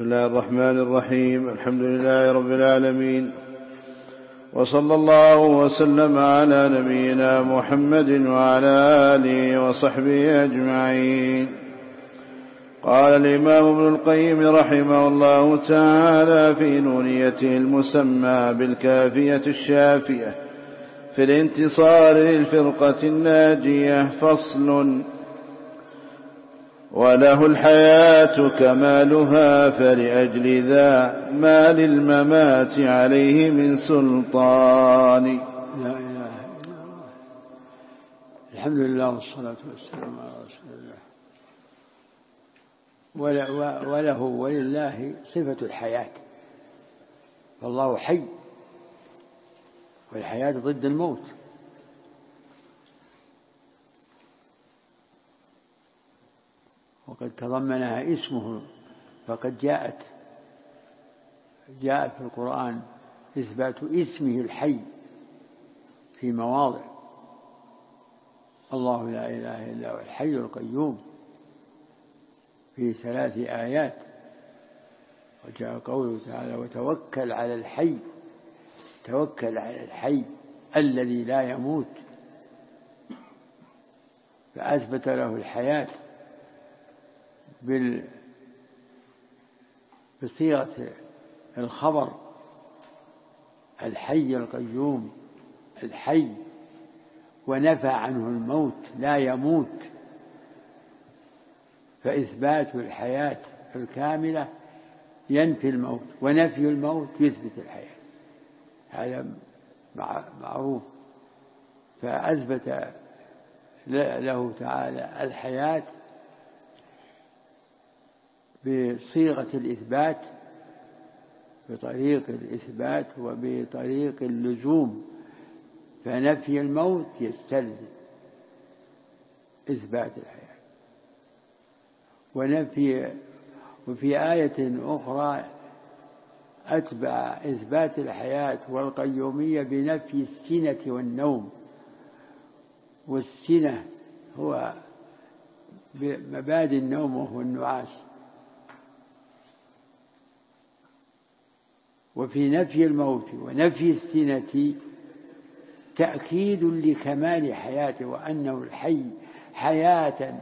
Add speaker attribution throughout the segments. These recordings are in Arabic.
Speaker 1: بسم الله الرحمن الرحيم. الحمد لله رب العالمين، وصلى الله وسلم على نبينا محمد وعلى آله وصحبه أجمعين. قال الإمام ابن القيم رحمه الله تعالى في نونيته المسمى بالكافية الشافية في الانتصار للفرقة الناجية: فصل: وله الحياة كمالها، فلأجل ذا ما للممات عليه من سلطان.
Speaker 2: لا إله إلا الله. الحمد لله والصلاة والسلام على رسول الله. وله ولله صفة الحياة، فالله حي، والحياة ضد الموت. وقد تضمنها اسمه، فقد جاءت في القرآن إثبات اسمه الحي في مواضع: الله لا إله إلا هو الحي القيوم في 3 آيات. وجاء قوله تعالى: وتوكل على الحي، توكل على الحي الذي لا يموت، فأثبت له الحياة بصيغة الخبر: الحي القيوم الحي، ونفى عنه الموت، لا يموت، فإثبات الحياة الكاملة ينفي الموت، ونفي الموت يثبت الحياة، هذا معروف. فأثبت له تعالى الحياة بصيغة الإثبات، بطريق الإثبات وبطريق اللزوم، فنفي الموت يستلزم إثبات الحياة. وفي آية أخرى أتبع إثبات الحياة والقيومية بنفي السنة والنوم، والسنة هو مبادئ النوم وهو النعاس. وفي نفي الموت ونفي السنة تأكيد لكمال حياته، وأنه الحي حياة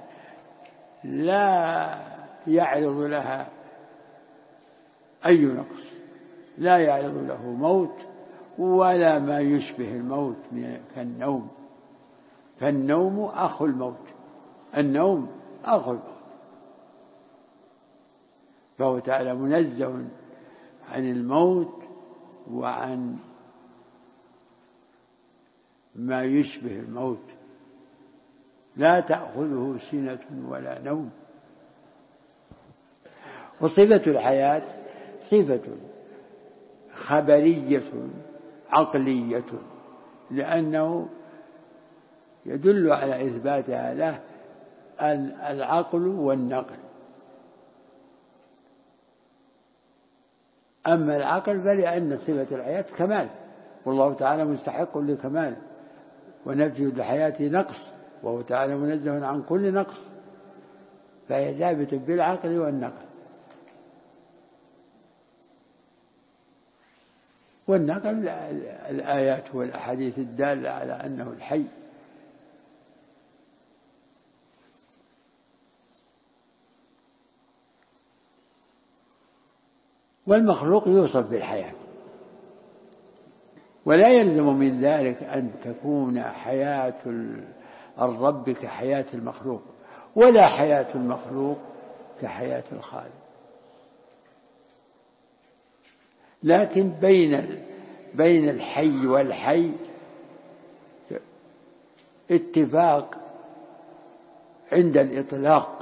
Speaker 2: لا يعرض لها أي نقص، لا يعرض له موت ولا ما يشبه الموت كالنوم، فالنوم أخو الموت، النوم أخو الموت. فهو تعالى منزه عن الموت وعن ما يشبه الموت، لا تأخذه سنة ولا نوم. وصفة الحياة صفة خبرية عقلية، لأنه يدل على إثباتها له العقل والنقل. أما العقل فلأن صفة الحياة كمال، والله تعالى مستحق لكمال، ونفي الحياة نقص، وهو تعالى منزه عن كل نقص، فهي ثابتة بالعقل والنقل. والنقل الآيات والأحاديث الدالة على أنه الحي. والمخلوق يوصف بالحياة، ولا يلزم من ذلك أن تكون حياة الرب كحياة المخلوق، ولا حياة المخلوق كحياة الخالق، لكن بين الحي والحي اتفاق عند الإطلاق.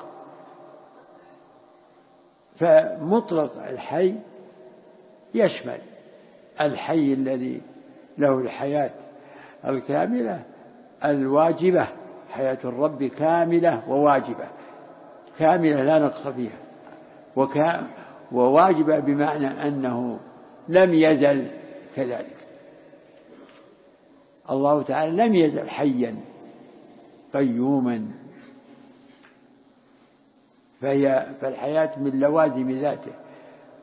Speaker 2: فمطلق الحي يشمل الحي الذي له الحياة الكاملة الواجبة، حياة الرب كاملة وواجبة، كاملة لا نقص فيها، وواجبة بمعنى أنه لم يزل كذلك. الله تعالى لم يزل حيا قيوما، فالحياة من لوازم ذاته،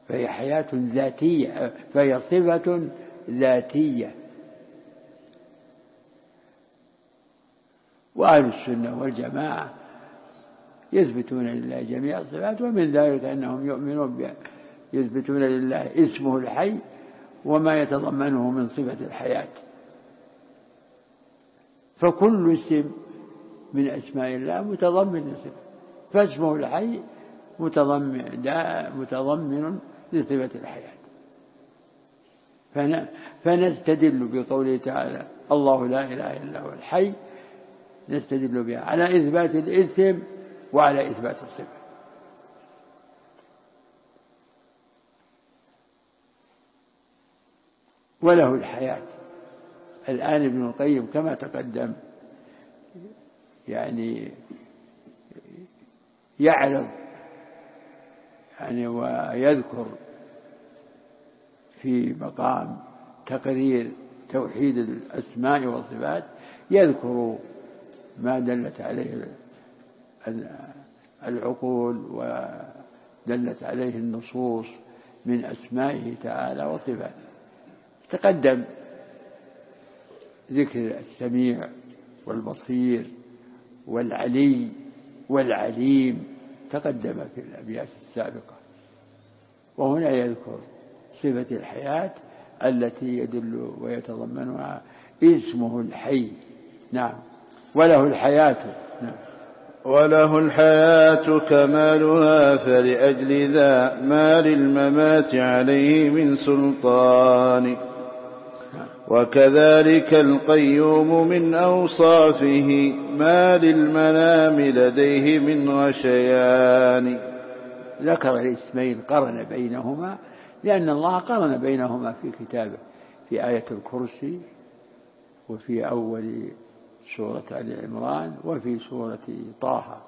Speaker 2: فهي حياة ذاتية، فهي صفة ذاتية. وأهل السنة والجماعة يثبتون لله جميع الصفات، ومن ذلك أنهم يؤمنون يثبتون لله اسمه الحي وما يتضمنه من صفة الحياة. فكل اسم من أسماء الله متضمن صفة، فاسمه الحي متضمن لصفة الحياة. فنستدل بقوله تعالى الله لا إله إلا هو الحي، نستدل بها على إثبات الاسم وعلى إثبات الصفة. وله الحياة. الآن ابن القيم كما تقدم يعني يعرض يعني ويذكر في مقام تقرير توحيد الأسماء والصفات، يذكر ما دلت عليه العقول ودلت عليه النصوص من أسمائه تعالى وصفاته. تقدم ذكر السميع والبصير والعلي والعليم، تقدم في الأبيات السابقة. وهنا يذكر صفة الحياة التي يدل ويتضمنها اسمه الحي. نعم. وله الحياة. نعم.
Speaker 1: وله الحياة كمالها فلأجل ذا ما للممات عليه من سلطان. وكذلك القيوم من أوصافه ما للمنام لديه من غشيان.
Speaker 2: ذكر الاسمين قرن بينهما لأن الله قرن بينهما في كتابه في آية الكرسي وفي أول سورة آل عمران وفي سورة طه.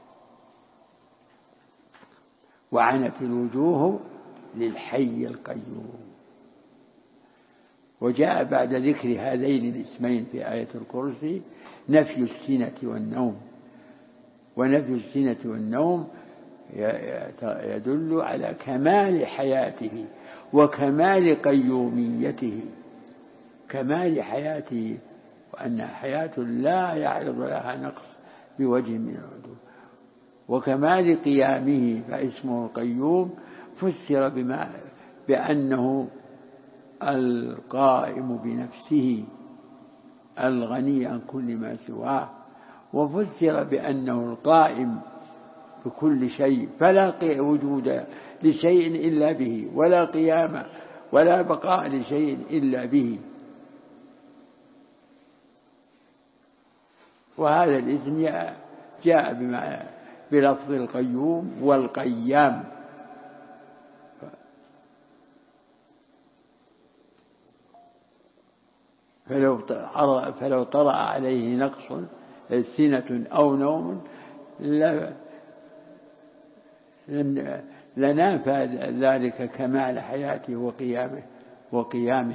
Speaker 2: وعنت الوجوه للحي القيوم. وجاء بعد ذكر هذين الاسمين في آية الكرسي نفي السنة والنوم. ونفي السنة والنوم يدل على كمال حياته وكمال قيوميته، كمال حياته، وأنها حياة لا يعرض لها نقص بوجه من الوجوه، وكمال قيامه. فاسمه القيوم فسر بأنه القائم بنفسه الغني عن كل ما سواه، وفسر بأنه القائم بكل شيء فلا وجود لشيء إلا به، ولا قيام ولا بقاء لشيء إلا به. وهذا الاسم جاء بلفظ القيوم والقيام. فلو طرأ عليه نقص سنة أو نوم لنافى ذلك كمال حياته وقيامه.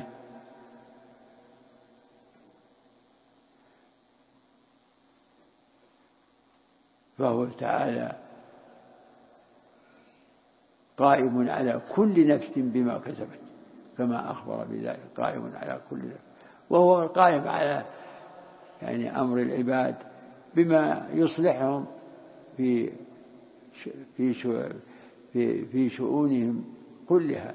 Speaker 2: فهو تعالى قائم على كل نفس بما كسبت كما أخبر بذلك، قائم على كل نفس، وهو القائم على يعني أمر العباد بما يصلحهم في شؤونهم كلها.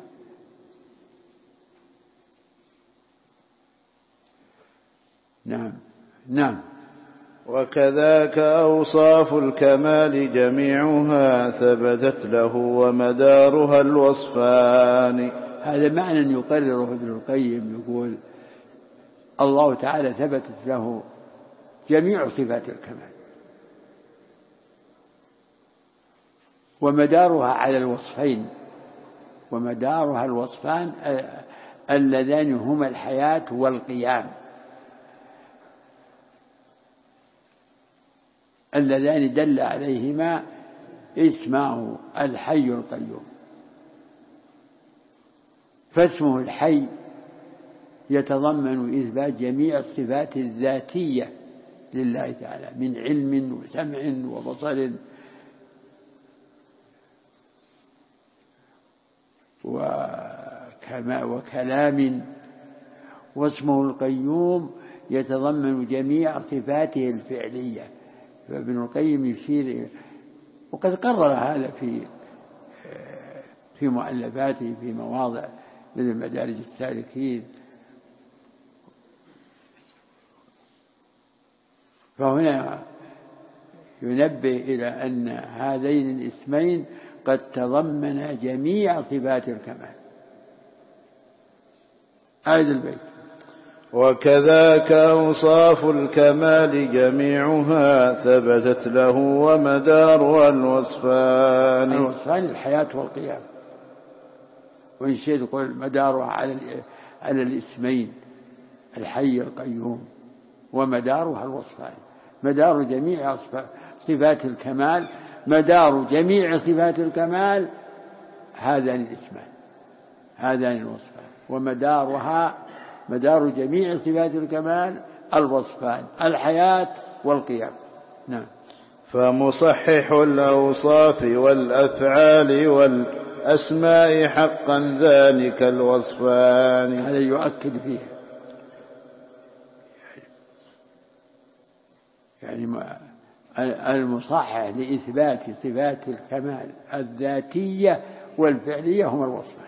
Speaker 2: نعم. نعم.
Speaker 1: وكذاك أوصاف الكمال جميعها ثبتت له ومدارها الوصفان.
Speaker 2: هذا معنى يقرره ابن القيم، يقول الله تعالى ثبتت له جميع صفات الكمال ومدارها على الوصفين، ومدارها الوصفان اللذان هما الحياة والقيام، اللذان دل عليهما اسمه الحي القيوم. فاسمه الحي يتضمن إثبات جميع الصفات الذاتية لله تعالى من علم وسمع وبصر وكلام. واسمه القيوم يتضمن جميع صفاته الفعلية. فابن القيم يشير، وقد قرر هذا في مؤلفاته في مواضع مثل مدارج السالكين. فهنا ينبه إلى أن هذين الاسمين قد تضمن جميع صفات الكمال. أعد البيت.
Speaker 1: وكذاك أوصاف الكمال جميعها ثبتت له ومدارها الوصفان.
Speaker 2: الوصفان الحياة والقيام، وإن شئت قل مدارها على الاسمين الحي القيوم، ومدارها الوصفان. مدار جميع صفات الكمال، مدار جميع صفات الكمال هذان الاسمان، هذان الوصفان. ومدارها مدار جميع صفات الكمال الوصفان الحياة والقيام. نعم.
Speaker 1: فمصحح الأوصاف والأفعال والأسماء حقا ذلك الوصفان.
Speaker 2: هذا يؤكد فيه يعني المصحح لإثبات صفات الكمال الذاتية والفعلية هما الوصفان،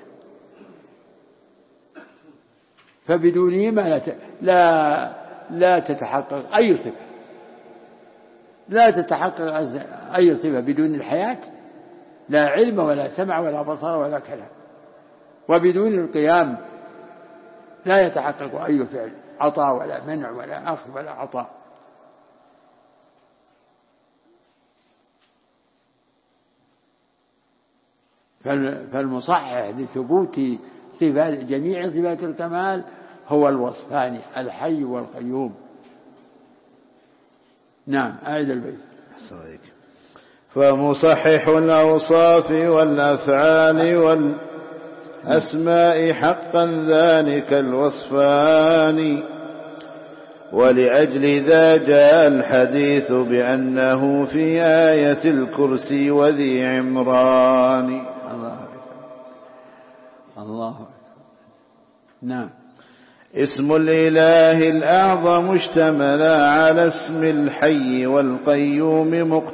Speaker 2: فبدونهما لا تتحقق أي صفة، لا تتحقق أي صفة بدون الحياة، لا علم ولا سمع ولا بصر ولا كلام. وبدون القيام لا يتحقق أي فعل، عطاء ولا منع ولا أخذ ولا عطاء. فالمصحح لثبوت جميع صفات الكمال هو الوصفان الحي والقيوم. نعم. أعد البيت.
Speaker 1: فمصحح الأوصاف والأفعال والأسماء حقا ذلك الوصفان. ولأجل ذا جاء الحديث بأنه في آية الكرسي وذي عمران.
Speaker 2: الله. نعم.
Speaker 1: اسم الإله الأعظم اشتملا على اسم الحي والقيوم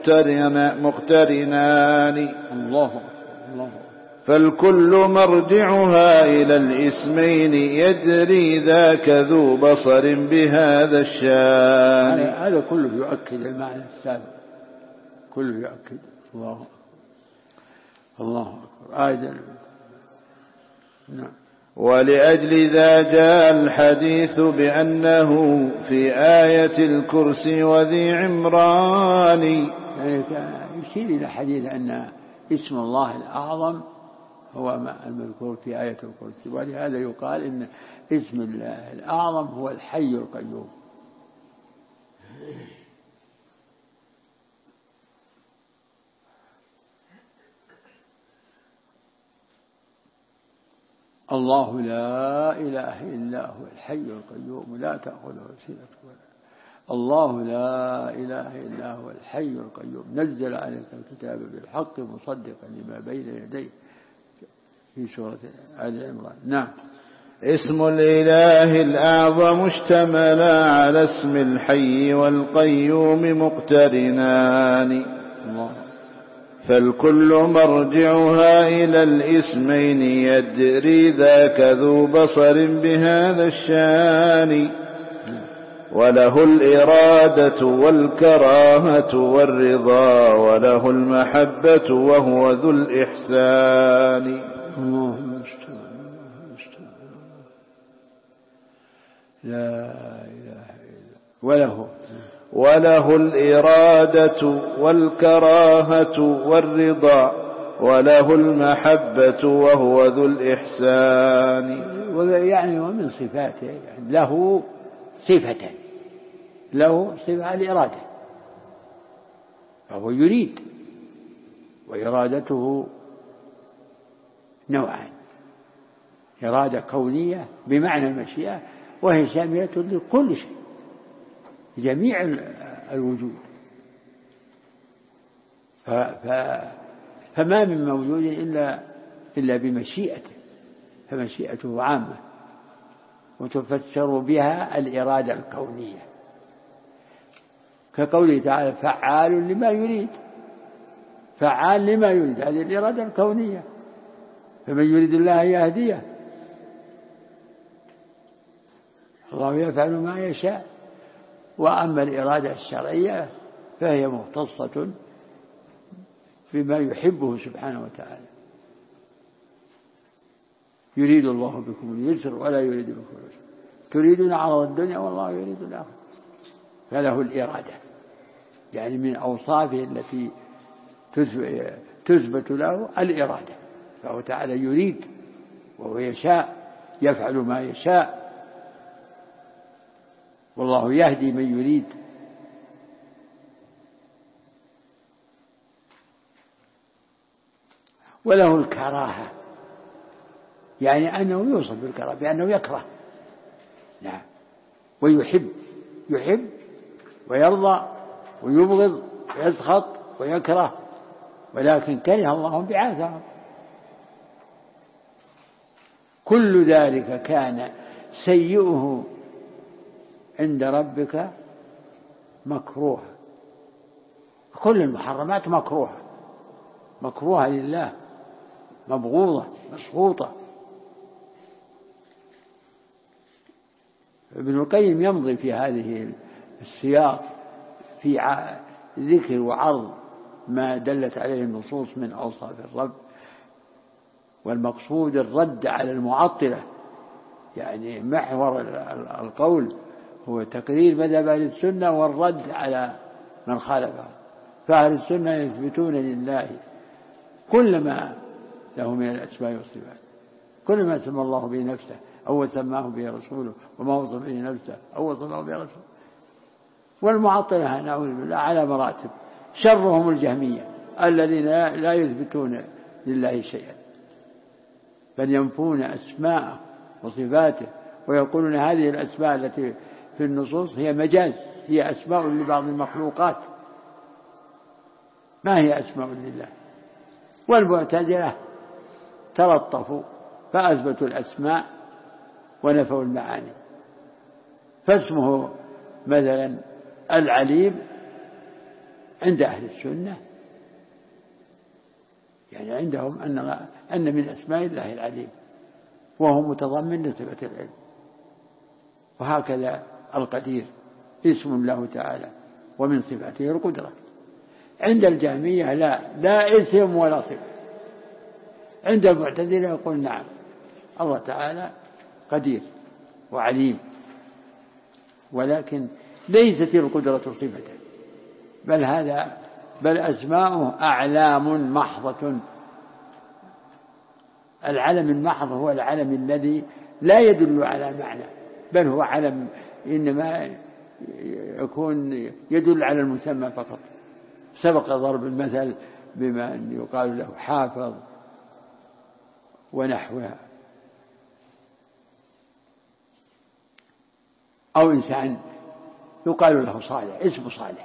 Speaker 1: مقترنان.
Speaker 2: الله.
Speaker 1: فالكل مرجعها إلى الاسمين يدري ذاك ذو بصر بهذا الشان.
Speaker 2: هذا كله يؤكد المعنى السابق، كله يؤكد. الله أكبر. آية. نعم.
Speaker 1: ولأجل ذا جاء الحديث بأنه في آية الكرسي وذي عمران.
Speaker 2: يعني يشير إلى حديث أن اسم الله الأعظم هو المذكور في آية الكرسي، ولهذا يقال إن اسم الله الأعظم هو الحي القيوم. الله لا إله إلا هو الحي القيوم لا تأخذه سنة ولا. الله لا إله إلا هو الحي القيوم نزل عليك الكتاب بالحق مصدقا لما بين يديه في سورة آل عمران. نعم.
Speaker 1: اسم الإله الأعظم اشتمل على اسم الحي والقيوم مقترنان.
Speaker 2: الله.
Speaker 1: فالكل مرجعها إلى الاسمين يدري ذاك ذو بصر بهذا الشان. وله الإرادة والكراهة والرضا وله المحبة وهو ذو الإحسان.
Speaker 2: لا إله إلا
Speaker 1: وله الإرادة والكراهة والرضا وله المحبة وهو ذو الإحسان.
Speaker 2: يعني ومن صفاته يعني له صفتان، له صفة الإرادة، فهو يريد، وإرادته نوعان: إرادة كونية بمعنى المشيئة، وهي شاملة لكل شيء، جميع الوجود. فما من موجود إلا إلا بمشيئته، فمشيئته عامة، وتفسر بها الإرادة الكونية، كقوله تعالى فعال لما يريد، فعال لما يريد، هذه الإرادة الكونية، فمن يريد الله يهديه، الله يفعل ما يشاء. وأما الإرادة الشرعية فهي مختصة بما يحبه سبحانه وتعالى، يريد الله بكم اليسر ولا يريد بكم العسر، تريدون عرض الدنيا والله يريد الآخرة، فله الإرادة، يعني من أوصافه التي تثبت له الإرادة، فهو تعالى يريد وهو يشاء، يفعل ما يشاء، والله يهدي من يريد. وله الكراهة، يعني أنه يوصف بالكراهة بأنه يكره، نعم، ويحب، يحب ويرضى ويبغض ويسخط ويكره، ولكن كره الله بعاثهم. كل ذلك كان سيئه عند ربك مكروه، كل المحرمات مكروهة، مكروهة لله، مبغوضة مسخوطة. ابن القيم يمضي في هذه السياق في ذكر وعرض ما دلت عليه النصوص من أوصاف الرب، والمقصود الرد على المعطلة، يعني محور القول هو تقرير مذهب أهل السنة والرد على من خالفه. فأهل السنة يثبتون لله كل ما له من الأسماء والصفات، كل ما سمى الله به نفسه أو سماه به رسوله، وما وصف به نفسه أو وصفه به رسوله. والمعطلة نعوذ بالله على مراتب، شرهم الجهمية الذين لا يثبتون لله شيئا، بل ينفون أسماءه وصفاته، ويقولون هذه الأسماء التي في النصوص هي مجاز، هي أسماء لبعض المخلوقات، ما هي أسماء لله. والمعتزلة تلطفوا فأثبتوا الأسماء ونفوا المعاني، فاسمه مثلا العليم عند أهل السنة، يعني عندهم أن من أسماء الله العليم، وهو متضمن لصفة العلم. وهكذا القدير اسم له تعالى ومن صفاته القدرة. عند الجهمية لا اسم ولا صفة. عند المعتزلة يقول نعم الله تعالى قدير وعليم، ولكن ليست القدرة صفة، بل أسماؤه أعلام محضة. العلم المحض هو العلم الذي لا يدل على معنى، بل هو علم إنما يكون يدل على المسمى فقط. سبق ضرب المثل بما أن يقال له حافظ ونحوها، أو إنسان يقال له صالح، اسم صالح.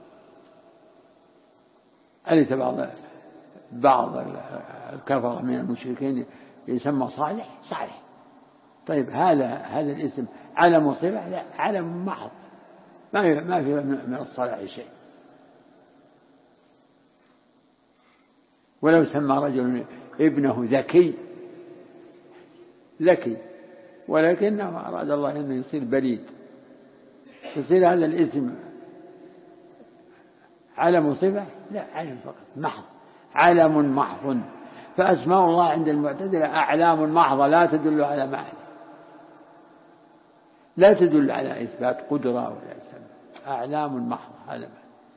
Speaker 2: أليس بعض الكفرة من المشركين يسمى صالح؟ صالح. طيب هذا الاسم علم وصفة؟ لا، علم محض، ما في من الصلاح شيء. ولو سمى رجل ابنه ذكي، ولكنه أراد الله أنه يصير بليد، يصير هذا الاسم علم وصفة؟ لا، علم فقط محض، علم محض. فأسماء الله عند المعتزلة أعلام محضة لا تدل على معنى، لا تدل على إثبات قدرة ولا إثبات، أعلام محضة. هذا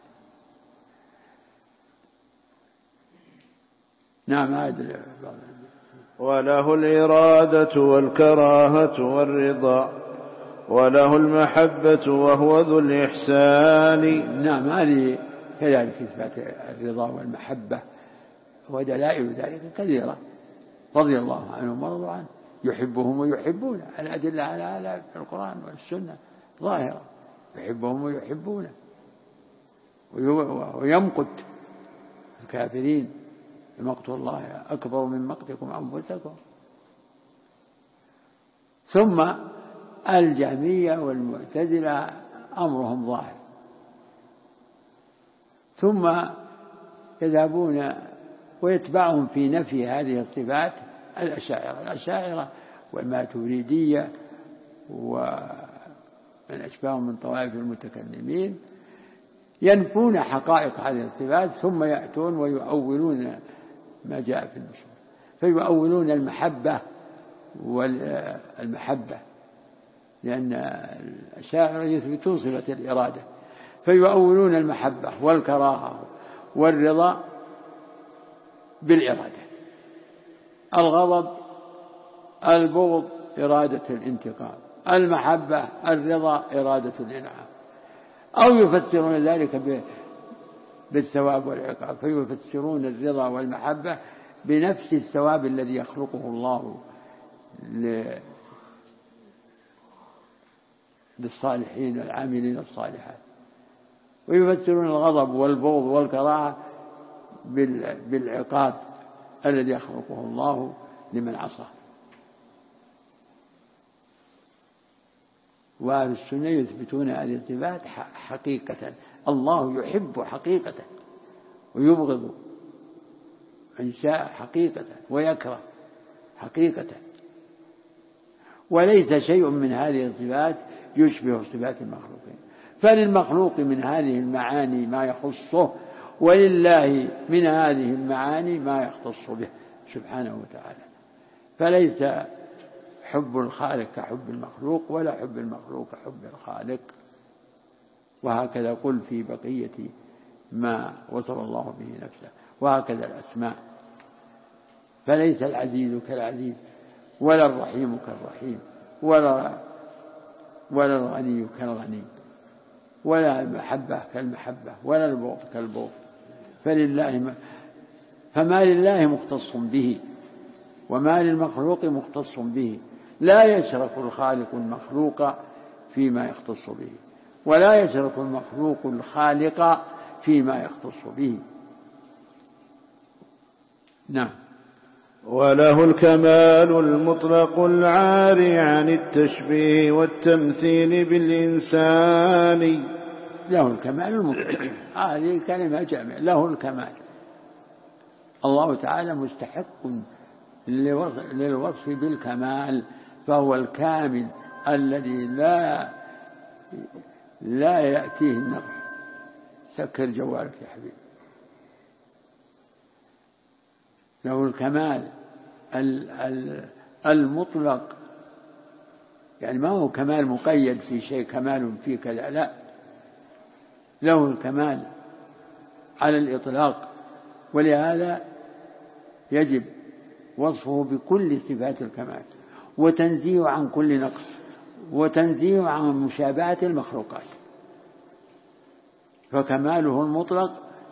Speaker 2: نعم. هذا
Speaker 1: وله الإرادة والكراهة والرضا، وله المحبة وهو ذو الإحسان.
Speaker 2: نعم، هذه كذلك إثبات الرضا والمحبة، ودلائل ذلك كثيرة، رضي الله عنهم ورضوا عنه، يحبهم ويحبونه. الأدلة على هذا في القرآن والسنة ظاهرة، يحبهم ويحبونه، ويمقت الكافرين مقت الله أكبر من مقتكم أنفسكم. ثم الجهمية والمعتزلة أمرهم ظاهر، ثم يذهبون ويتبعهم في نفي هذه الصفات الأشاعرة والماتريدية ومن أشباههم من طوائف المتكلمين، ينفون حقائق هذه الصفات ثم يأتون ويؤولون ما جاء في النصوص، فيؤولون المحبة والمحبة، لأن الأشاعرة يثبتون صفة الإرادة، فيؤولون المحبة والكراهة والرضا بالإرادة، الغضب البغض إرادة الانتقام، المحبة الرضا إرادة الإنعام، أو يفسرون ذلك بالثواب والعقاب، فيفسرون الرضا والمحبة بنفس الثواب الذي يخلقه الله للصالحين والعاملين الصالحات، ويفسرون الغضب والبغض والكراهة بالعقاب الذي يخلقه الله لمن عصى. وأهل السنة يثبتون هذه الصفات حقيقة، الله يحب حقيقة ويبغض إن شاء حقيقة ويكره حقيقة، وليس شيء من هذه الصفات يشبه صفات المخلوقين، فللمخلوق من هذه المعاني ما يخصه، ولله من هذه المعاني ما يختص به سبحانه وتعالى، فليس حب الخالق كحب المخلوق ولا حب المخلوق كحب الخالق. وهكذا قل في بقية ما وصف الله به نفسه. وهكذا الأسماء، فليس العزيز كالعزيز ولا الرحيم كالرحيم ولا الغني كالغني ولا المحبة كالمحبة ولا البغض كالبغض، فما لله مختص به وما للمخلوق مختص به، لا يشرك الخالق المخلوق فيما يختص به، ولا يشرك المخلوق الخالق فيما يختص به. نعم.
Speaker 1: وله الكمال المطلق العاري عن التشبيه والتمثيل بالإنسان.
Speaker 2: له الكمال المطلق، هذه كلمة جامعة، له الكمال. الله تعالى مستحق للوصف بالكمال، فهو الكامل الذي لا يأتيه النقص. سكر جوالك يا حبيبي. له الكمال المطلق، يعني ما هو كمال مقيد في شيء، كمال في كذا، لا، له الكمال على الإطلاق، ولهذا يجب وصفه بكل صفات الكمال، وتنزيه عن كل نقص، وتنزيه عن مشابهة المخلوقات. فكماله المطلق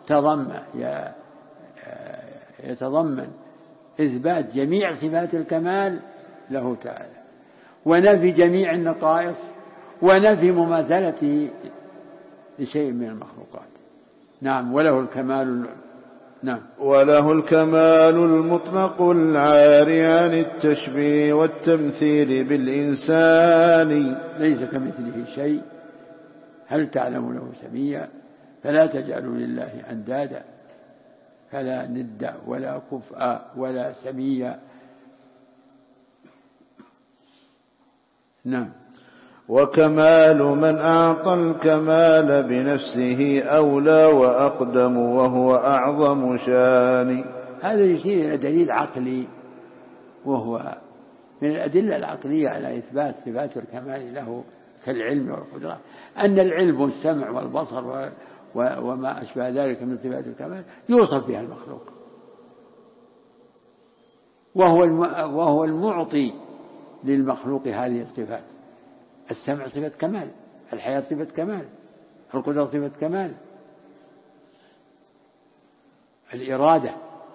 Speaker 2: يتضمن إثبات جميع صفات الكمال له تعالى، ونفي جميع النقائص، ونفي مماثلته لشيء من المخلوقات. نعم. وله الكمال. نعم.
Speaker 1: وله الكمال المطلق العاري عن التشبيه والتمثيل بالإنسان.
Speaker 2: ليس كمثله شيء، هل تعلم له سميا، فلا تجعلوا لله أندادا، فلا ند ولا كفء ولا سميا. نعم.
Speaker 1: وكمال من أعطى الكمال بنفسه أولى وأقدم وهو أعظم شان.
Speaker 2: هذا يشير إلى دليل عقلي، وهو من الأدلة العقلية على إثبات صفات الكمال له كالعلم والقدرة، أن العلم والسمع والبصر وما أشبه ذلك من صفات الكمال يوصف بها المخلوق، وهو المعطي للمخلوق هذه الصفات. السمع صفة كمال، الحياة صفة كمال، القدرة صفة كمال، الإرادة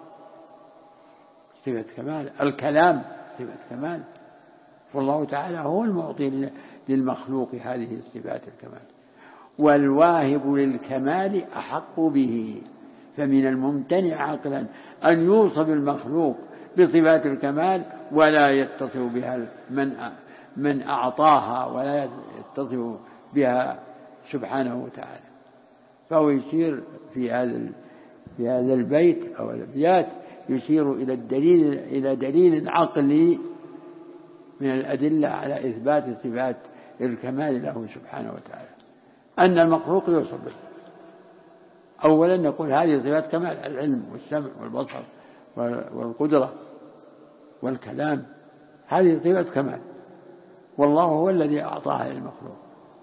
Speaker 2: صفة كمال، الكلام صفة كمال. والله تعالى هو المعطي للمخلوق هذه الصفات الكمال، والواهب للكمال أحق به، فمن الممتنع عقلا أن يوصف المخلوق بصفات الكمال ولا يتصف بها من أعطاها ولا يتصف بها سبحانه وتعالى. فهو يشير في هذا البيت أو الأبيات يشير إلى دليل عقلي من الأدلة على إثبات صفات الكمال له سبحانه وتعالى، أن المخلوق يوصف به. أولا نقول هذه صفات كمال: العلم والسمع والبصر والقدرة والكلام، هذه صفات كمال، والله هو الذي أعطاها للمخلوق.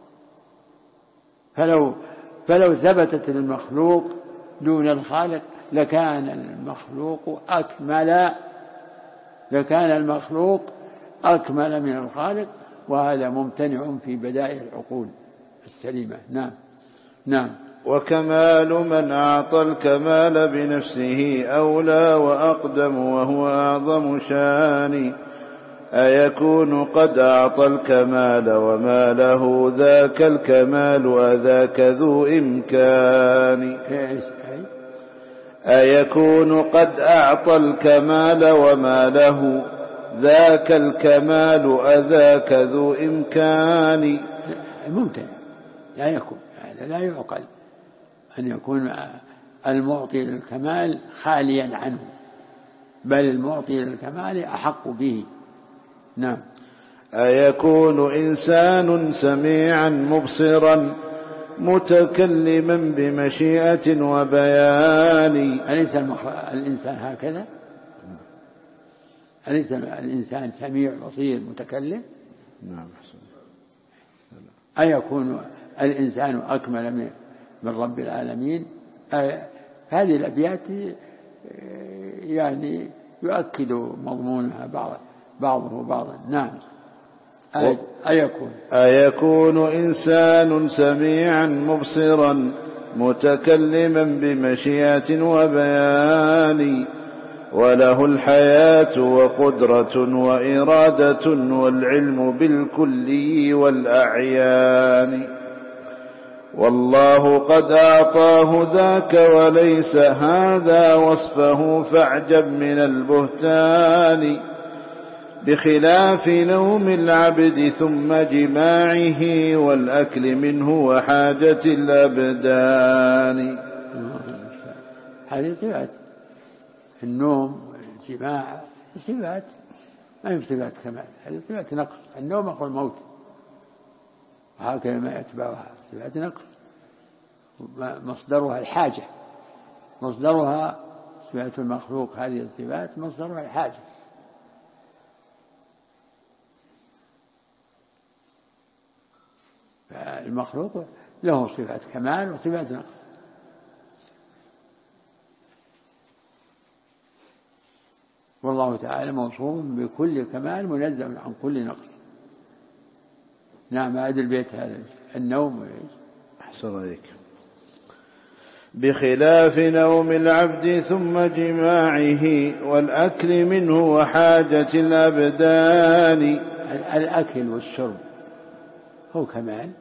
Speaker 2: فلو ثبتت للمخلوق دون الخالق لكان المخلوق أكمل من الخالق، وهذا ممتنع في بدائع العقول السليمة. نعم.
Speaker 1: وكمال من أعطى الكمال بنفسه أولى وأقدم وهو أعظم شان. أيكون قد أعطى الكمال وما له ذاك الكمال أذاك ذو إمكان. أيكون قد أعطى الكمال وما له ذاك الكمال أذاك ذو إمكان.
Speaker 2: ممتنع، لا يكون، هذا لا يعقل أن يكون المعطي للكمال خاليا عنه، بل المعطي للكمال أحق به. نعم.
Speaker 1: أيكون إنسان سميعا مبصرا متكلما بمشيئة وبيان.
Speaker 2: أليس الإنسان هكذا؟ أليس الإنسان سميع بصير متكلم؟
Speaker 1: نعم.
Speaker 2: أيكون الإنسان أكمل من رب العالمين؟ هذه الأبيات يعني يؤكد مضمونها بعضه بعضا. نعم.
Speaker 1: أيكون إنسان سميعا مبصرا متكلما بمشيئة وبيان وله الحياة وقدرة وإرادة والعلم بالكلي والأعيان. والله قد أعطاه ذاك وليس هذا وصفه فاعجب من البهتان. بخلاف نوم العبد ثم جماعه والأكل منه وحاجة الأبدان.
Speaker 2: هذه صفات النوم والجماع، صفات ما هي صفات كمال، هذه صفات نقص. النوم أخو الموت، وهكذا ما يتبعها صفات نقص. مصدرها الحاجة، مصدرها صفات المخلوق، هذه الصفات مصدرها الحاجة. فالمخلوق له صفات كمال وصفات نقص. والله تعالى موصوف بكل كمال منزه عن كل نقص. نعم. هذا البيت هذا النوم.
Speaker 1: أحسن عليك. بخلاف نوم العبد ثم جماعه والأكل منه وحاجة الأبدان.
Speaker 2: الأكل والشرب هو كمال؟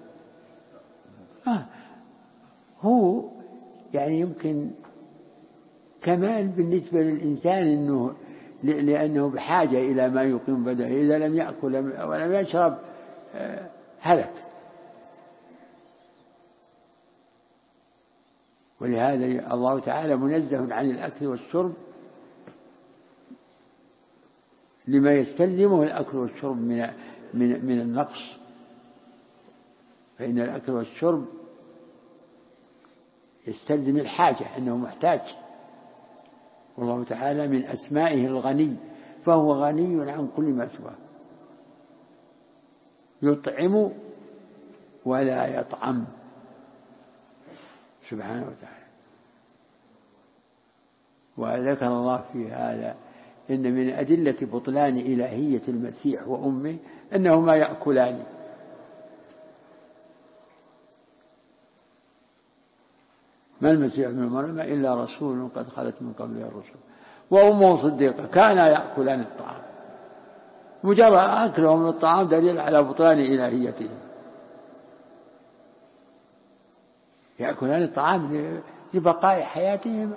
Speaker 2: هو يعني يمكن كمال بالنسبة للإنسان إنه لأنه بحاجة إلى ما يقيم بدنه، إذا لم يأكل ولم يشرب هلك. ولهذا الله تعالى منزه عن الأكل والشرب لما يستلزمه الأكل والشرب من النقص، فإن الأكل والشرب يستلزم الحاجة، أنه محتاج. والله تعالى من أسمائه الغني، فهو غني عن كل ما سواه، يطعم ولا يطعم سبحانه وتعالى. وذكر الله في هذا إن من أدلة بطلان إلهية المسيح وأمه أنهما يأكلان. ما المسيح ابن مريم إلا رسول قد خلت من قبله الرسل وأمه صديقة كانا يأكلان الطعام. مجرد أكلهم الطعام دليل على بطلان إلهيته. يأكلان الطعام لبقاء حياتهما.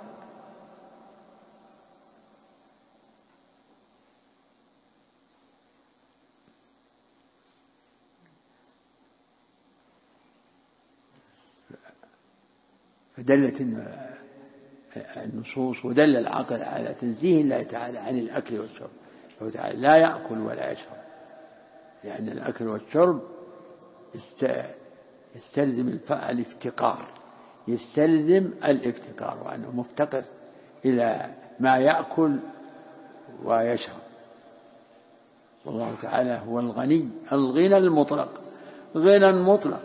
Speaker 2: فدلت النصوص ودل العقل على تنزيه الله تعالى عن الأكل والشرب، فهو تعالى لا يأكل ولا يشرب، لأن الأكل والشرب يستلزم الافتقار، يستلزم الافتقار، وأنه مفتقر إلى ما يأكل ويشرب. والله تعالى هو الغني الغنى المطلق، غنى مطلق.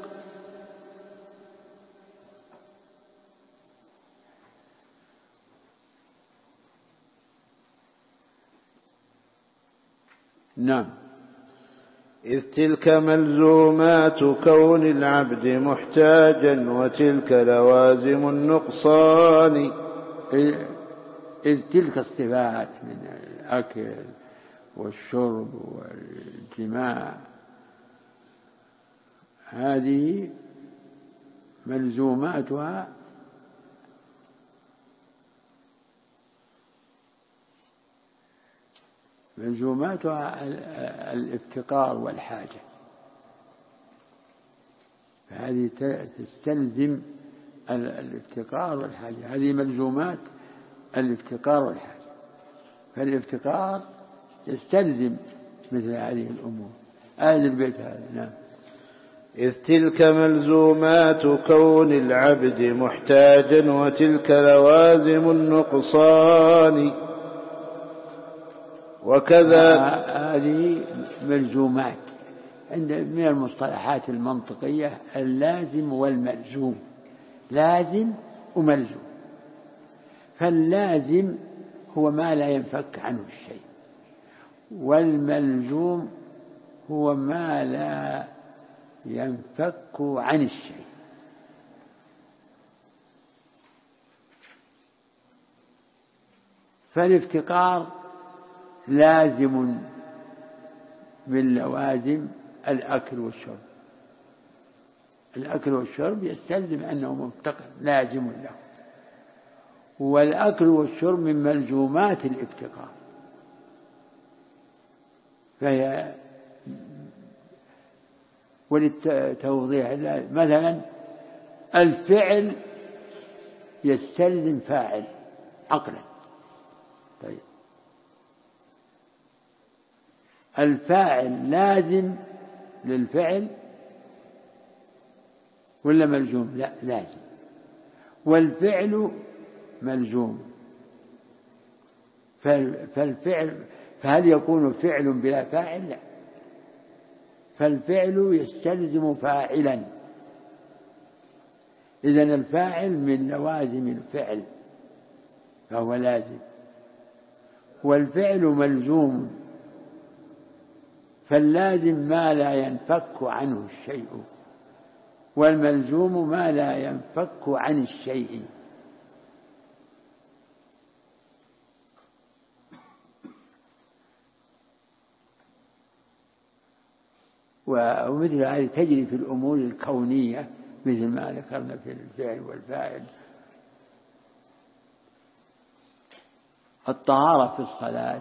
Speaker 2: نعم.
Speaker 1: إذ تلك ملزومات كون العبد محتاجا وتلك لوازم النقصان.
Speaker 2: إذ تلك الصفات من الأكل والشرب والجماع هذه ملزوماتها الافتقار والحاجة، فهذه تستلزم الافتقار والحاجة، هذه ملزومات الافتقار والحاجة، فالافتقار يستلزم مثل هذه الأمور. أهل البيت هذا. نعم.
Speaker 1: إذ تلك ملزومات كون العبد محتاجا وتلك لوازم النقصان. وكذا
Speaker 2: هذه ملزومات من المصطلحات المنطقية، اللازم والملزوم، لازم وملزوم. فاللازم هو ما لا ينفك عنه الشيء، والملزوم هو ما لا ينفك عن الشيء. فالافتقار لازم من لوازم الأكل والشرب، الأكل والشرب يستلزم أنه مفتقر لازم له، والأكل والشرب من ملزومات الافتقار، فهي وللتوضيح مثلا الفعل يستلزم فاعل عقلا. طيب الفاعل لازم للفعل ولا ملزوم؟ لا، لازم. والفعل ملزوم. فالفعل، فهل يكون فعل بلا فاعل؟ لا، فالفعل يستلزم فاعلا، إذن الفاعل من لوازم الفعل فهو لازم، والفعل ملزوم. فاللازم ما لا ينفك عنه الشيء، والملزوم ما لا ينفك عن الشيء. ومثل هذه تجري في الأمور الكونية مثل ما ذكرنا في الفعل والفاعل. الطهارة في الصلاة،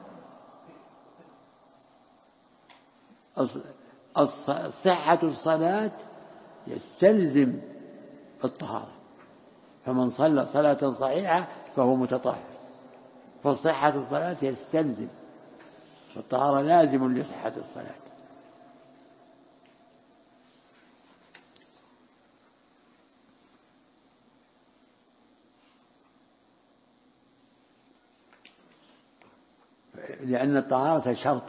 Speaker 2: صحة الصلاة يستلزم الطهارة، فمن صلى صلاة صحيحة فهو متطهر، فصحة الصلاة يستلزم، والطهارة لازم لصحة الصلاة. لأن الطهارة شرط،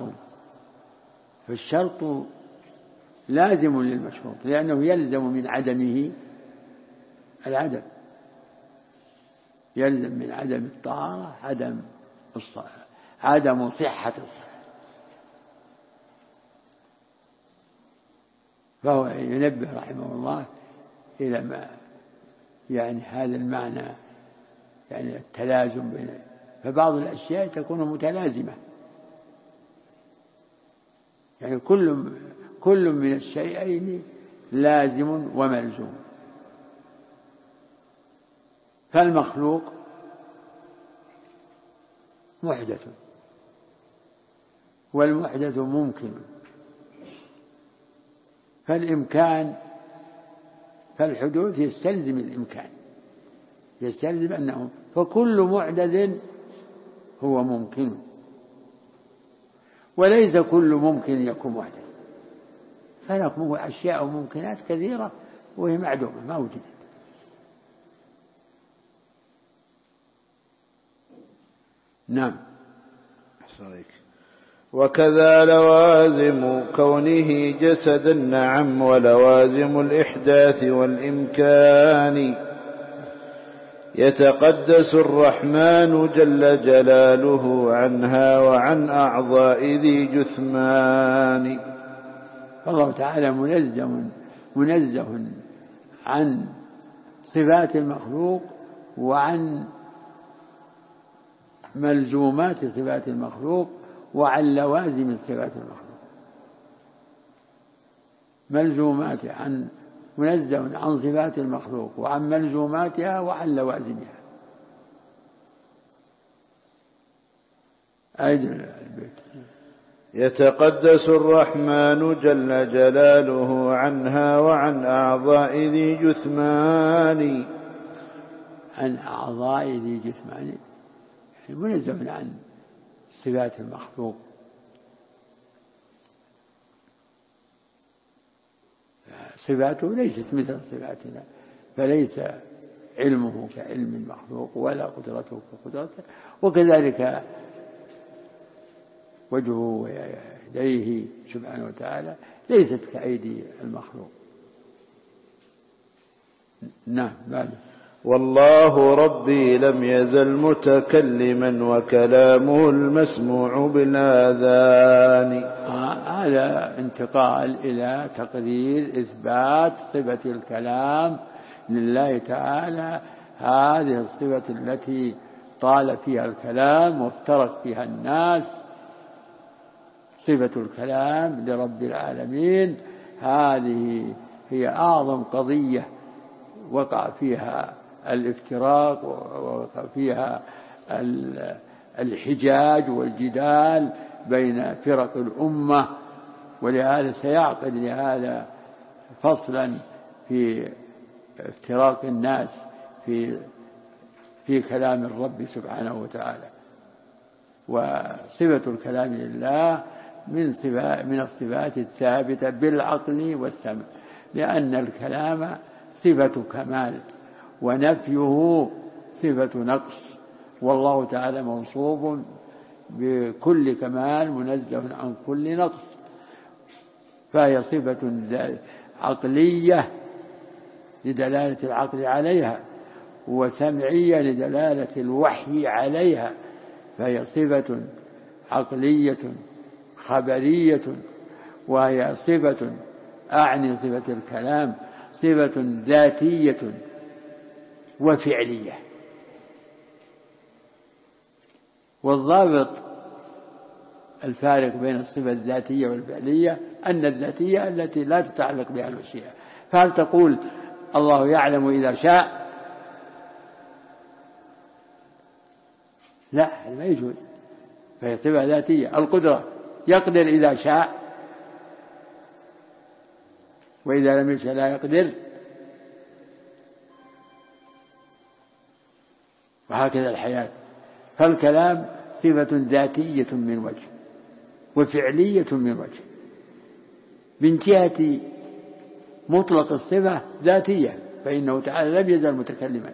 Speaker 2: فالشرط لازم للمشروط، لأنه يلزم من عدمه العدم، يلزم من عدم الطهارة عدم صحة الصلاة. فهو ينبه رحمه الله إلى ما يعني هذا المعنى، يعني التلازم بين، فبعض الأشياء تكون متلازمة، يعني كل من الشيئين لازم وملزوم. فالمخلوق محدث، والمحدث ممكن، فالحدوث يستلزم الإمكان، يستلزم أنه فكل محدث هو ممكن، وليس كل ممكن يكون محدث، فهناك أشياء وممكنات كثيرة وهي معدومة ما وجدت. نعم.
Speaker 1: وكذا لوازم كونه جسدا نعم، ولوازم الإحداث والإمكان. يتقدس الرحمن جل جلاله عنها وعن أعضاء ذي جثمان.
Speaker 2: فالله تعالى منزه عن صفات المخلوق وعن ملزومات صفات المخلوق وعن لوازم صفات المخلوق. منزه عن صفات المخلوق وعن ملزوماتها وعن لوازمها.
Speaker 1: يتقدس الرحمن جل جلاله عنها وعن أعضاء ذي جثمان.
Speaker 2: عن أعضاء ذي جثمان منزه عن صفات المخلوق. صفاته ليست مثل صفاتنا، فليس علمه كعلم المخلوق ولا قدرته كقدرته، وكذلك وجهه ويديه سبحانه وتعالى ليست كأيدي المخلوق. نعم.
Speaker 1: والله ربي لم يزل متكلما وكلامه المسموع بالآذان.
Speaker 2: هذا انتقال إلى تقرير إثبات صفة الكلام لله تعالى، هذه الصفة التي طال فيها الكلام وافترق فيها الناس. صفة الكلام لرب العالمين هذه هي أعظم قضية وقع فيها الافتراق ووقع فيها الحجاج والجدال بين فرق الأمة، ولهذا سيعقد لهذا فصلا في افتراق الناس في كلام الرب سبحانه وتعالى. وصفة الكلام لله من الصفات الثابتة بالعقل والسمع، لأن الكلام صفة كمال ونفيه صفة نقص، والله تعالى موصوف بكل كمال منزه عن كل نقص، فهي صفة عقلية لدلالة العقل عليها، وسمعية لدلالة الوحي عليها، فهي صفة عقلية خبرية، وهي صفة أعني صفة الكلام صفة ذاتية وفعلية. والضابط الفارق بين الصفة الذاتية والفعلية أن الذاتية التي لا تتعلق بها المشيئة، فهل تقول الله يعلم إذا شاء؟ لا، ما يجوز، فهي صفة ذاتية. القدرة يقدر إذا شاء، وإذا لم يشاء لا يقدر، وهكذا الحياة. فالكلام صفة ذاتية من وجه وفعلية من وجه. من جهة مطلق الصفة ذاتية، فإنه تعالى لم يزل متكلما،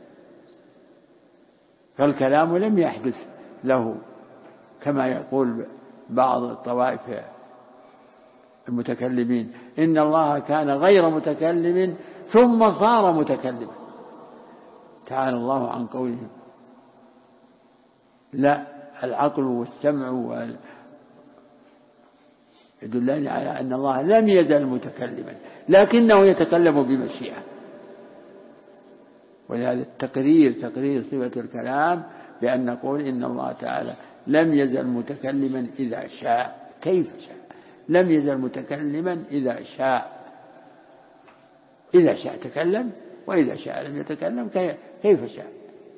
Speaker 2: فالكلام لم يحدث له كما يقول بعض الطوائف المتكلمين إن الله كان غير متكلم ثم صار متكلما. تعالى الله عن قولهم. لا، العقل والسمع يدلان على أن الله لم يزل متكلما، لكنه يتكلم بمشيئة. ولهذا تقرير صفة الكلام بأن نقول إن الله تعالى لم يزل متكلما إذا شاء. كيف شاء؟ لم يزل متكلما إذا شاء. إذا شاء تكلم وإذا شاء لم يتكلم كيف شاء،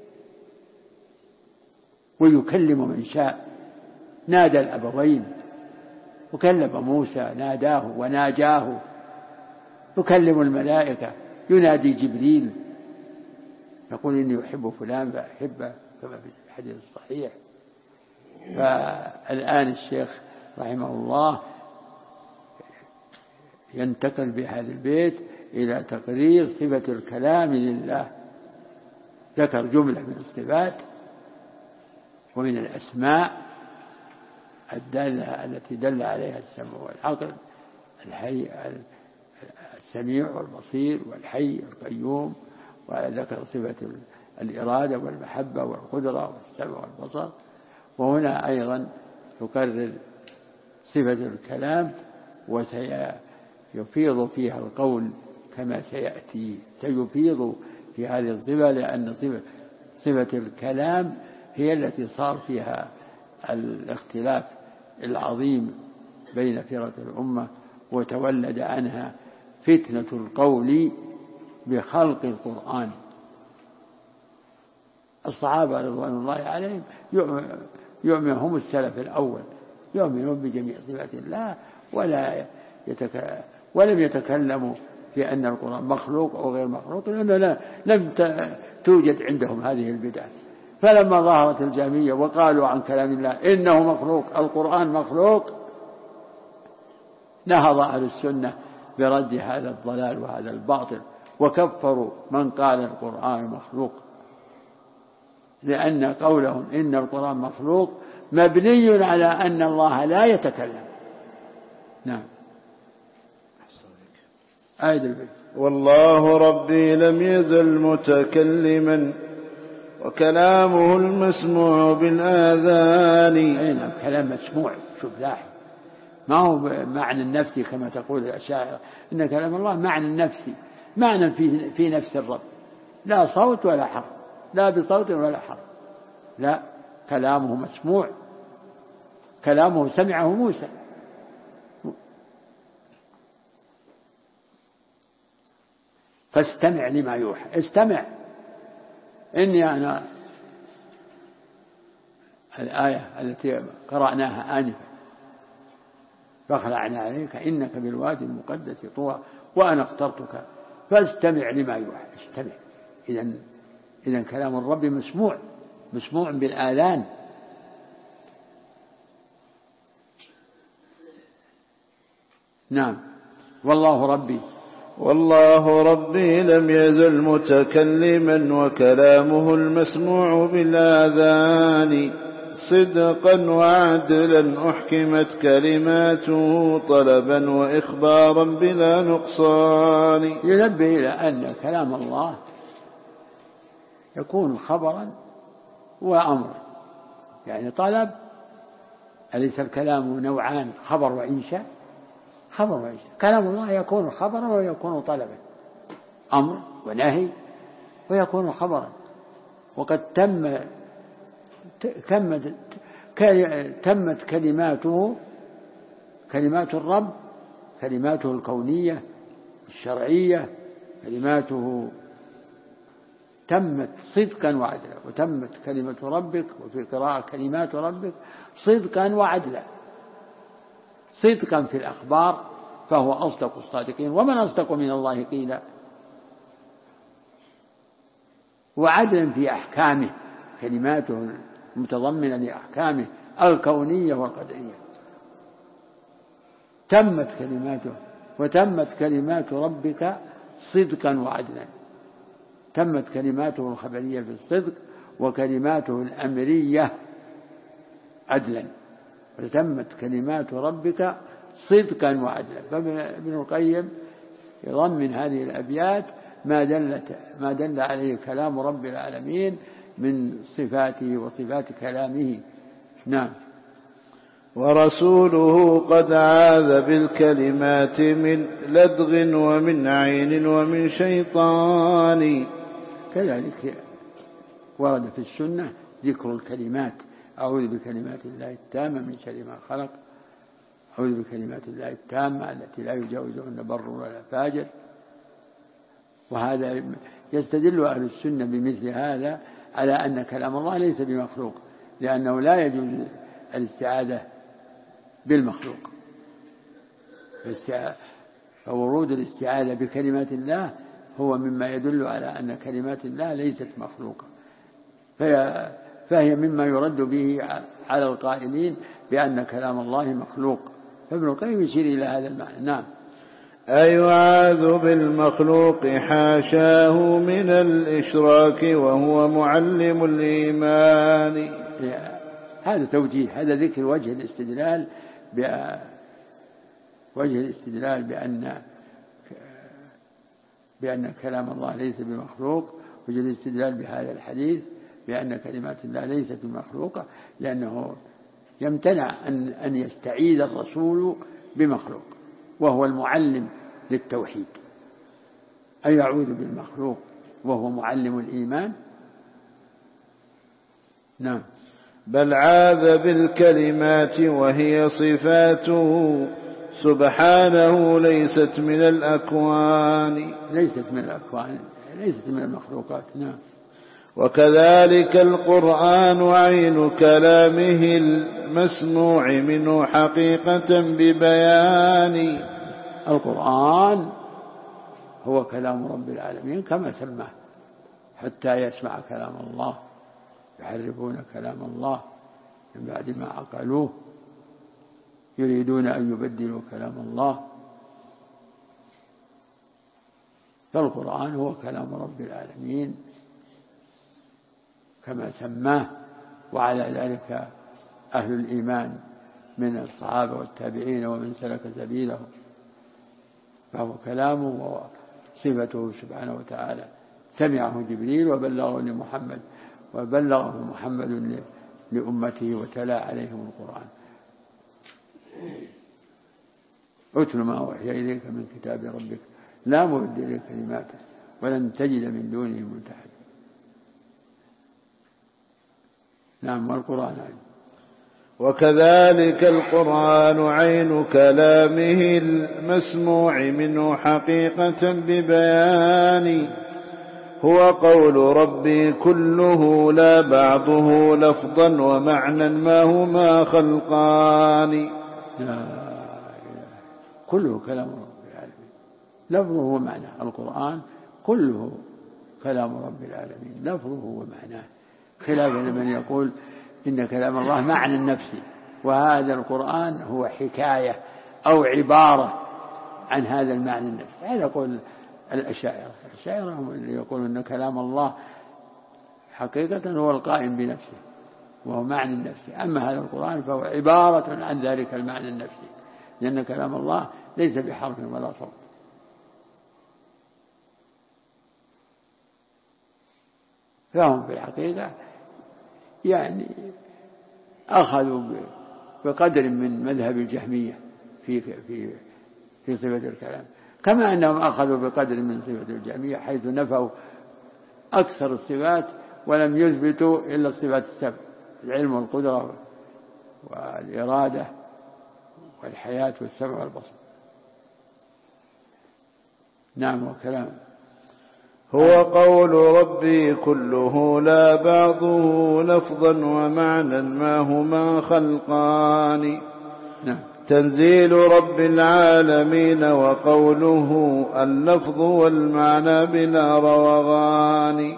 Speaker 2: ويكلم من شاء. نادى الأبوين وكلم موسى، ناداه وناجاه، يكلم الملائكة، ينادي جبريل يقول إني أحب فلان فأحبه كما في الحديث الصحيح. فالآن الشيخ رحمه الله ينتقل بهذا البيت إلى تقرير صفة الكلام لله. ذكر جملة من الصفات ومن الأسماء التي دل عليها السمع والعقل، الحي السميع والبصير والحي القيوم، وذكر صفة الإرادة والمحبة والقدرة والسمع والبصر. وهنا أيضا يكرر صفة الكلام وسيفيض فيها القول كما سيأتي. سيفيض في هذه الصفة لأن صفة الكلام هي التي صار فيها الاختلاف العظيم بين فرق الأمة، وتولد عنها فتنة القول بخلق القرآن. الصحابة رضوان الله عليهم يؤمنهم السلف الأول يؤمنون بجميع صفات الله ولم يتكلموا في أن القرآن مخلوق أو غير مخلوق، لأنه لم توجد عندهم هذه البدعة. فلما ظهرت الجهمية وقالوا عن كلام الله إنه مخلوق، القرآن مخلوق، نهض أهل السنة برد هذا الضلال وهذا الباطل، وكفروا من قال القرآن مخلوق، لأن قولهم إن القرآن مخلوق مبني على أن الله لا يتكلم. نعم. آية البيت:
Speaker 1: والله ربي لم يزل متكلما وكلامه المسموع بالآذان.
Speaker 2: نعم، كلام مسموع. شوف لاحظ، ما هو معنى النفسي كما تقول الأشاعرة، إن كلام الله معنى نفسي، معنى في نفس الرب، لا صوت ولا حرف، لا بصوت ولا حرف، لا، كلامه مسموع، كلامه سمعه موسى. فاستمع لما يوحى، استمع. إني أنا الآية التي قرأناها آنفا: فاخلعنا عليك إنك بالوادي المقدس طوى وأنا اخترتك فاستمع لما يوحى. استمع. إذن كلام الرب مسموع بالآذان. نعم. والله ربي
Speaker 1: لم يزل متكلما وكلامه المسموع بالآذان، صدقا وعدلا أحكمت كلماته طلبا وإخبارا بلا نقصان.
Speaker 2: ينبه إلى أن كلام الله يكون خبرا وأمرا، يعني طلب. أليس الكلام نوعان: خبر وإنشاء؟ خبر وإنشاء. كلام الله يكون خبرا ويكون طلبا، أمر ونهي، ويكون خبرا. وقد تمت كلمات الرب، كلماته الكونية الشرعية، كلماته تمت صدقا وعدلا. وتمت كلمة ربك، وفي قراءة كلمات ربك صدقا وعدلا. صدقا في الأخبار فهو أصدق الصادقين، ومن أصدق من الله قيلا. وعدلا في أحكامه، كلماته متضمنة لأحكامه الكونية والقدرية. تمت كلماته. وتمت كلمات ربك صدقا وعدلا. تمت كلماته الخبرية بالصدق، وكلماته الأمرية عدلا. وتمت كلمات ربك صدقا وعدلا. فابن القيم يضمن هذه الأبيات ما دل عليه كلام رب العالمين من صفاته وصفات كلامه. نعم.
Speaker 1: ورسوله قد عاذ بالكلمات من لدغ ومن عين ومن شيطان.
Speaker 2: كذلك ورد في السنة ذكر الكلمات: أعوذ بكلمات الله التامة من شر ما خلق، أعوذ بكلمات الله التامة التي لا يجاوزهن بر ولا فاجر. وهذا يستدل أهل السنة بمثل هذا على أن كلام الله ليس بمخلوق، لأنه لا يجوز الاستعاذة بالمخلوق، فورود الاستعاذة بكلمات الله هو مما يدل على أن كلمات الله ليست مخلوقة، فهي مما يرد به على القائلين بأن كلام الله مخلوق. فابن القيم يشير إلى هذا المعنى. نعم.
Speaker 1: أيعاذ بالمخلوق حاشاه من الإشراك وهو معلم الإيمان.
Speaker 2: هذا توجيه، هذا ذكر وجه الاستدلال بأن كلام الله ليس بمخلوق، وجه الاستدلال بهذا الحديث بأن كلمات الله ليست بمخلوقة، لأنه يمتنع أن يستعيذ الرسول بمخلوق وهو المعلم للتوحيد. أي يعوذ بالمخلوق وهو معلم الإيمان. نعم.
Speaker 1: بل عاذ بالكلمات وهي صفاته سبحانه ليست من الأكوان.
Speaker 2: ليست من الأكوان، ليست من المخلوقات. نعم.
Speaker 1: وكذلك القرآن عين كلامه المسموع منه حقيقة ببيان.
Speaker 2: القرآن هو كلام رب العالمين كما سماه، حتى يسمع كلام الله، يحرفون كلام الله من بعد ما عقلوه، يريدون أن يبدلوا كلام الله. فالقرآن هو كلام رب العالمين كما سماه، وعلى ذلك أهل الإيمان من الصحابة والتابعين ومن سلك سبيله، فهو كلامه وصفته سبحانه وتعالى. سمعه جبريل وبلغه محمد لأمته وتلا عليهم القرآن. اتل ما أوحي إليك من كتاب ربك لا مبدل لكلماته ولن تجد من دونه ملتحدا. نعم. والقرآن عين.
Speaker 1: وكذلك القرآن عين كلامه المسموع منه حقيقة ببيان. هو قول ربي كله لا بعضه لفظا ومعنى ما هما خلقان.
Speaker 2: كله كلام رب العالمين لفظه ومعناه. القرآن كله كلام رب العالمين لفظه ومعناه، خلاف من يقول إن كلام الله معنى نفسي، وهذا القرآن هو حكاية أو عبارة عن هذا المعنى النفسي. هذا يقول الأشاعرة هم اللي يقولون أن كلام الله حقيقة هو القائم بنفسه وهو معنى النفسي، أما هذا القرآن فهو عبارة عن ذلك المعنى النفسي، لأن كلام الله ليس بحرف ولا صوت. فهم في الحقيقة يعني أخذوا بقدر من مذهب الجهمية في صفة الكلام، كما أنهم أخذوا بقدر من صفة الجهمية حيث نفوا أكثر الصفات ولم يثبتوا إلا الصفات السبع: العلم والقدرة والإرادة والحياة والسمع والبصر. نعم. وكلام.
Speaker 1: هو قول ربي كله لا بعضه لفظا ومعنى ما هما خلقان.
Speaker 2: نعم.
Speaker 1: تنزيل رب العالمين وقوله اللفظ والمعنى بلا روغان.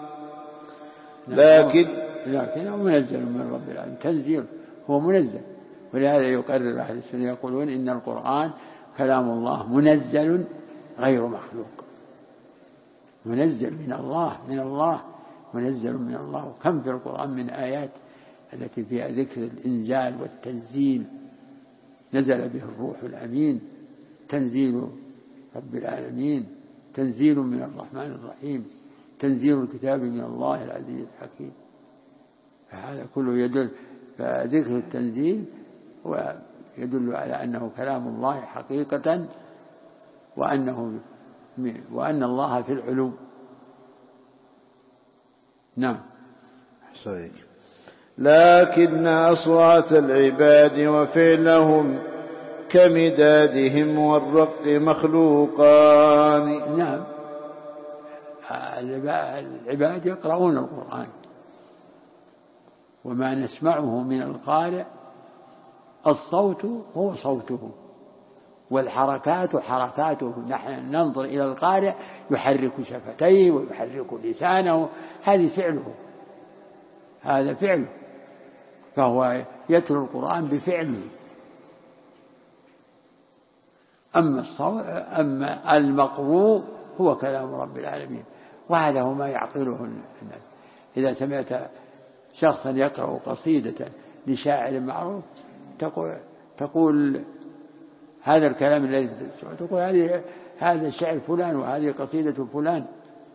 Speaker 1: لكن
Speaker 2: هو منزل من رب العالمين، تنزيل هو منزل، ولهذا يقرر أهل السنة يقولون إن القرآن كلام الله منزل غير مخلوق، منزل من الله منزل من الله. وكم في القرآن من آيات التي فيها ذكر الإنزال والتنزيل، نزل به الروح الأمين، تنزيل رب العالمين، تنزيل من الرحمن الرحيم، تنزيل الكتاب من الله العزيز الحكيم. فهذا كله يدل، فذكر التنزيل ويدل على أنه كلام الله حقيقة، وأن الله في العلو. نعم.
Speaker 1: صحيح. لكن أصوات العباد وفعلهم كمدادهم والرق مخلوقان.
Speaker 2: نعم. العباد يقرؤون القرآن، وما نسمعه من القارئ الصوت هو صوته والحركات حركاته. نحن ننظر إلى القارئ يحرك شفتيه ويحرك لسانه، هذا فعله، فهو يتلو القرآن بفعله. أما المقروء هو كلام رب العالمين، وهذا هو ما يعقله الناس. إذا سمعت شخصا يقرأ قصيدة لشاعر معروف تقول هذا الكلام الذي تقول هذا شعر فلان وهذه قصيدة فلان،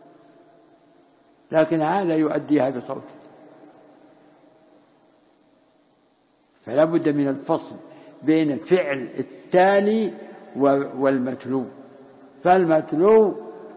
Speaker 2: لكن هذا يؤديها بصوته. فلا بد من الفصل بين فعل التالي والمتلو. فالمتلو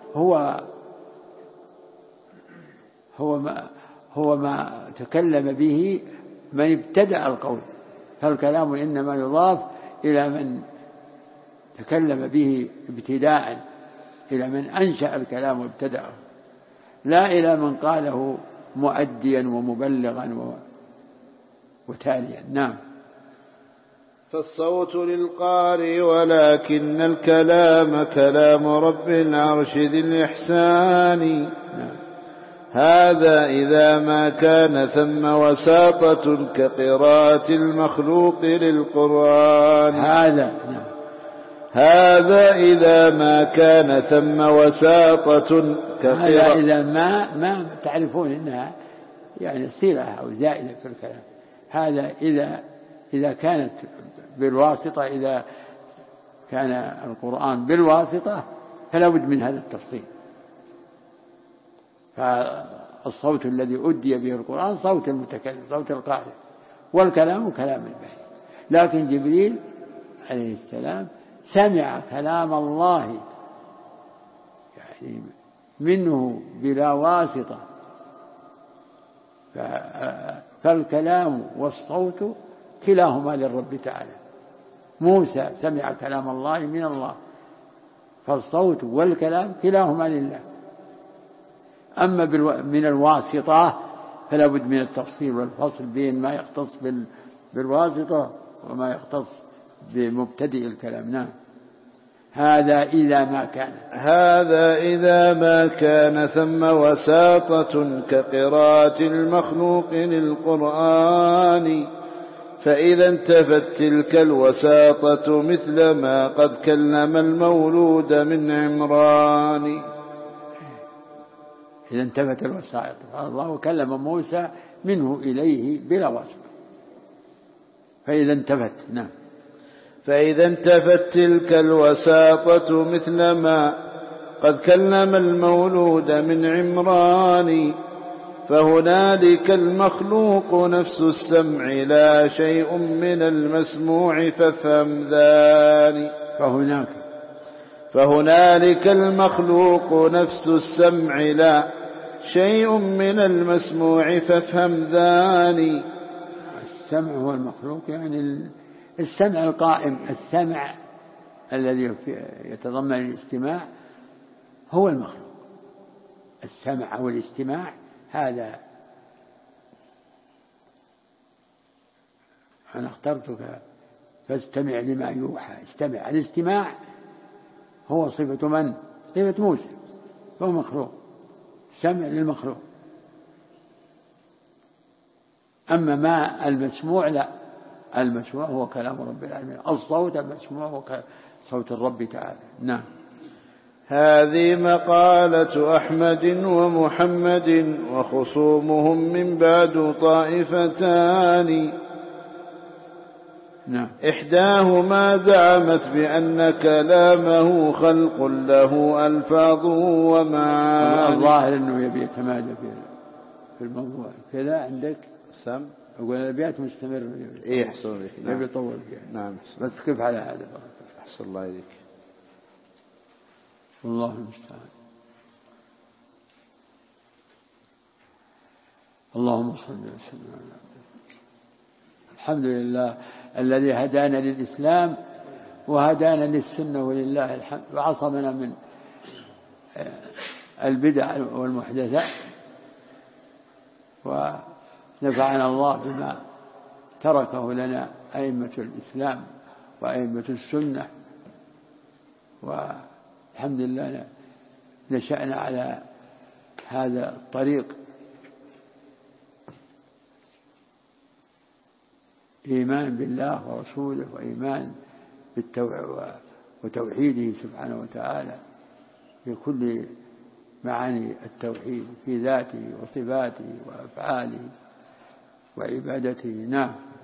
Speaker 2: هو ما تكلم به من ابتدأ القول، فالكلام إنما يضاف إلى من تكلم به ابتداء، إلى من أنشأ الكلام وابتدأه، لا إلى من قاله مؤديا ومبلغا وتاليا. نعم.
Speaker 1: فالصوت للقارئ ولكن الكلام كلام رب العرش ذي الإحسان. هذا إذا ما كان ثم وساطة كقراءة المخلوق للقرآن. هذا إذا ما كان ثم وساطة
Speaker 2: كقراءة. هذا إذا ما تعرفون إنها يعني صيغة أو زائدة في الكلام. هذا إذا كانت بالواسطة، إذا كان القرآن بالواسطة فلا بد من هذا التفصيل. فالصوت الذي أدي به القرآن صوت المتكلم، صوت القارئ، والكلام كلام البشر. لكن جبريل عليه السلام سمع كلام الله يعني منه بلا واسطة، فالكلام والصوت كلاهما للرب تعالى. موسى سمع كلام الله من الله، فالصوت والكلام كلاهما لله. أما من الواسطة فلا بد من التفصيل والفصل بين ما يختص بالواسطة وما يختص بمبتدئ الكلام. نعم. هذا إذا ما كان ثم وساطة كقراءة المخلوق للقرآن، فإذا انتفت تلك الوساطة مثل ما قد كلم المولود من عمران. إذا انتفت الوسائط، الله كلم موسى منه إليه بلا واسطة، فإذا انتفت. نعم.
Speaker 1: فإذا انتفت تلك الوساطة مثل ما قد كلم المولود من عمران، فهنالك المخلوق نفس السمع لا شيء من المسموع فافهم ذلك. فهنالك المخلوق نفس السمع لا شيء من المسموع فافهم ذلك.
Speaker 2: السمع هو المخلوق، يعني السمع القائم، السمع الذي يتضمن الاستماع هو المخلوق. السمع والاستماع هذا أنا اخترتك فاستمع لما يوحى. استمع. الاستماع هو صفة من؟ صفة موسى، هو مخلوق. سمع للمخلوق. أما ما المسموع لا، المسموع هو كلام رب العالمين. الصوت المسموع هو صوت الرب تعالى. نعم.
Speaker 1: هذه مقالة أحمد ومحمد وخصومهم من بعد طائفتان.
Speaker 2: نعم.
Speaker 1: إحداهما زعمت بأن كلامه خلق له ألفاظ ومعاني.
Speaker 2: الظاهر أنه يبي يتمادى في الموضوع كذا. عندك
Speaker 1: سم
Speaker 2: أقول الأبيات مستمر.
Speaker 1: إيه حصل لك.
Speaker 2: نعم. يبي يطول فيها.
Speaker 1: نعم.
Speaker 2: بس كيف على هذا؟
Speaker 1: أحسن الله إليك.
Speaker 2: والله المستعان. اللهم صل وسلم على عبدك. الحمد لله الذي هدانا للإسلام وهدانا للسنة ولله الحمد، وعصمنا من البدع والمحدثات، ونفعنا الله بما تركه لنا أئمة الإسلام وأئمة السنة، والحمد لله نشأنا على هذا الطريق، إيمان بالله ورسوله وإيمان وتوحيده سبحانه وتعالى في كل معاني التوحيد في ذاته وصفاته وأفعاله وعبادته. نعم.